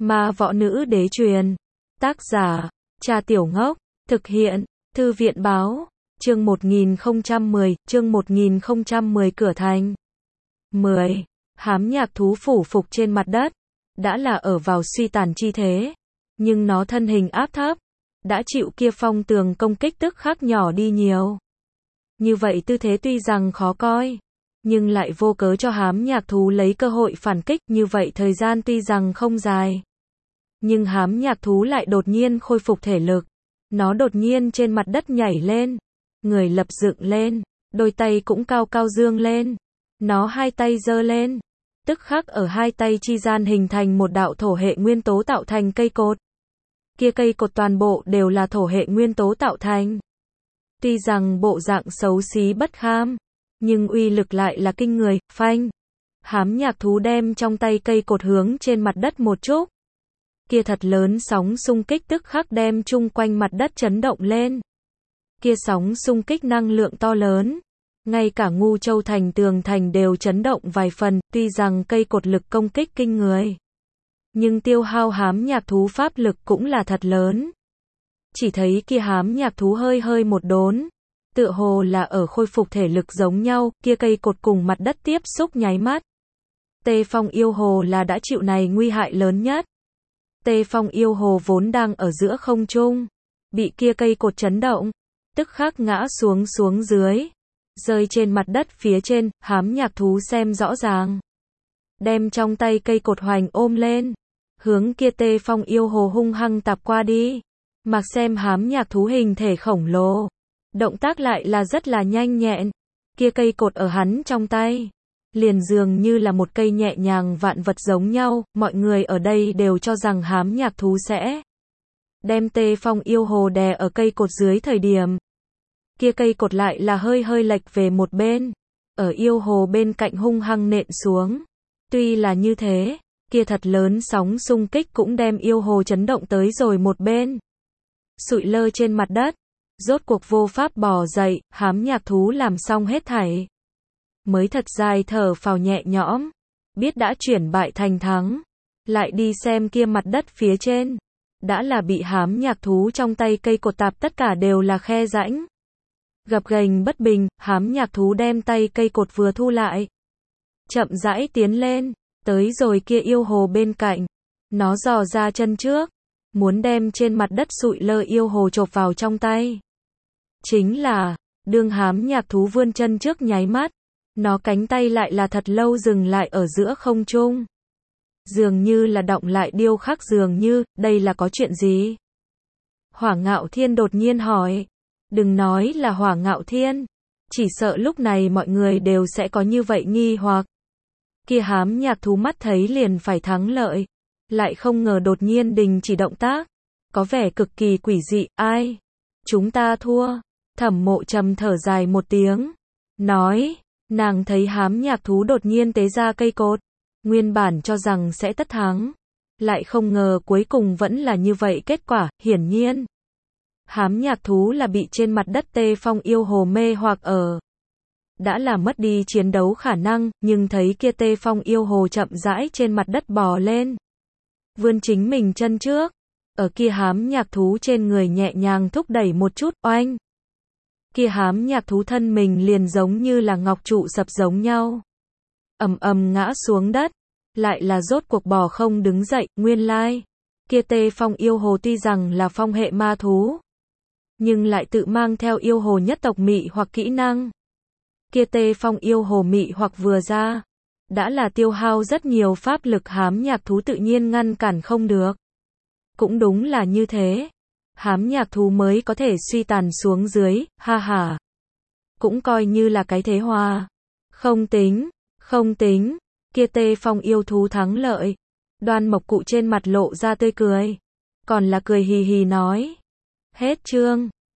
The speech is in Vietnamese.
Ma võ nữ đế truyền. Tác giả, Cha Tiểu Ngốc. Thực hiện, Thư viện báo. Chương 1010, chương 1010 cửa thành. 10. Hám nhạc thú phủ phục trên mặt đất. Đã là ở vào suy tàn chi thế. Nhưng nó thân hình áp thấp. Đã chịu kia phong tường công kích tức khắc nhỏ đi nhiều. Như vậy tư thế tuy rằng khó coi. Nhưng lại vô cớ cho hám nhạc thú lấy cơ hội phản kích. Như vậy thời gian tuy rằng không dài. Nhưng hám nhạc thú lại đột nhiên khôi phục thể lực. Nó đột nhiên trên mặt đất nhảy lên. Người lập dựng lên. Đôi tay cũng cao cao dương lên. Nó hai tay giơ lên. Tức khắc ở hai tay chi gian hình thành một đạo thổ hệ nguyên tố tạo thành cây cột. Kia cây cột toàn bộ đều là thổ hệ nguyên tố tạo thành. Tuy rằng bộ dạng xấu xí bất kham, nhưng uy lực lại là kinh người. Phanh. Hám nhạc thú đem trong tay cây cột hướng trên mặt đất một chút. Kia thật lớn sóng xung kích tức khắc đem chung quanh mặt đất chấn động lên. Kia sóng xung kích năng lượng to lớn. Ngay cả Ngu Châu thành tường thành đều chấn động vài phần, tuy rằng cây cột lực công kích kinh người. Nhưng tiêu hao hám nhạc thú pháp lực cũng là thật lớn. Chỉ thấy kia hám nhạc thú hơi hơi một đốn. Tựa hồ là ở khôi phục thể lực giống nhau, kia cây cột cùng mặt đất tiếp xúc nháy mắt. Tê Phong yêu hồ là đã chịu này nguy hại lớn nhất. Tê Phong yêu hồ vốn đang ở giữa không trung. Bị kia cây cột chấn động. Tức khắc ngã xuống dưới. Rơi trên mặt đất phía trên, hám nhạc thú xem rõ ràng. Đem trong tay cây cột hoành ôm lên. Hướng kia Tê Phong yêu hồ hung hăng tạp qua đi. Mặc xem hám nhạc thú hình thể khổng lồ. Động tác lại là rất là nhanh nhẹn. Kia cây cột ở hắn trong tay. Liền dường như là một cây nhẹ nhàng vạn vật giống nhau. Mọi người ở đây đều cho rằng hám nhạc thú sẽ đem Tê Phong yêu hồ đè ở cây cột dưới thời điểm. Kia cây cột lại là hơi hơi lệch về một bên. Ở yêu hồ bên cạnh hung hăng nện xuống. Tuy là như thế, kia thật lớn sóng xung kích cũng đem yêu hồ chấn động tới rồi một bên. Sụi lơ trên mặt đất. Rốt cuộc vô pháp bò dậy, hám nhạc thú làm xong hết thảy. Mới thật dài thở phào nhẹ nhõm. Biết đã chuyển bại thành thắng. Lại đi xem kia mặt đất phía trên. Đã là bị hám nhạc thú trong tay cây cột tạp tất cả đều là khe rãnh. Gập ghềnh bất bình, hám nhạc thú đem tay cây cột vừa thu lại. Chậm rãi tiến lên, tới rồi kia yêu hồ bên cạnh. Nó dò ra chân trước, muốn đem trên mặt đất sụi lơ yêu hồ chộp vào trong tay. Chính là, đương hám nhạc thú vươn chân trước nháy mắt, nó cánh tay lại là thật lâu dừng lại ở giữa không trung. Dường như là động lại điêu khắc dường như, đây là có chuyện gì? Hỏa Ngạo Thiên đột nhiên hỏi. Đừng nói là Hỏa Ngạo Thiên. Chỉ sợ lúc này mọi người đều sẽ có như vậy nghi hoặc. Kia hám nhạc thú mắt thấy liền phải thắng lợi. Lại không ngờ đột nhiên đình chỉ động tác. Có vẻ cực kỳ quỷ dị. Ai? Chúng ta thua. Thẩm Mộ Trầm thở dài một tiếng. Nói, nàng thấy hám nhạc thú đột nhiên tế ra cây cột. Nguyên bản cho rằng sẽ tất thắng. Lại không ngờ cuối cùng vẫn là như vậy kết quả, hiển nhiên. Hám nhạc thú là bị trên mặt đất Tê Phong yêu hồ mê hoặc ở. Đã là mất đi chiến đấu khả năng, nhưng thấy kia Tê Phong yêu hồ chậm rãi trên mặt đất bò lên. Vươn chính mình chân trước. Ở kia hám nhạc thú trên người nhẹ nhàng thúc đẩy một chút, oanh. Kia hám nhạc thú thân mình liền giống như là ngọc trụ sập giống nhau. Ầm ầm ngã xuống đất. Lại là rốt cuộc bò không đứng dậy, nguyên lai. Kia Tê Phong yêu hồ tuy rằng là phong hệ ma thú. Nhưng lại tự mang theo yêu hồ nhất tộc mị hoặc kỹ năng. Kia Tê Phong yêu hồ mị hoặc vừa ra. Đã là tiêu hao rất nhiều pháp lực hám nhạc thú tự nhiên ngăn cản không được. Cũng đúng là như thế. Hám nhạc thú mới có thể suy tàn xuống dưới, ha ha. Cũng coi như là cái thế hòa. Không tính. Kia Tê Phong yêu thú thắng lợi. Đoan Mộc Cụ trên mặt lộ ra tươi cười. Còn là cười hì hì nói. Hết chương.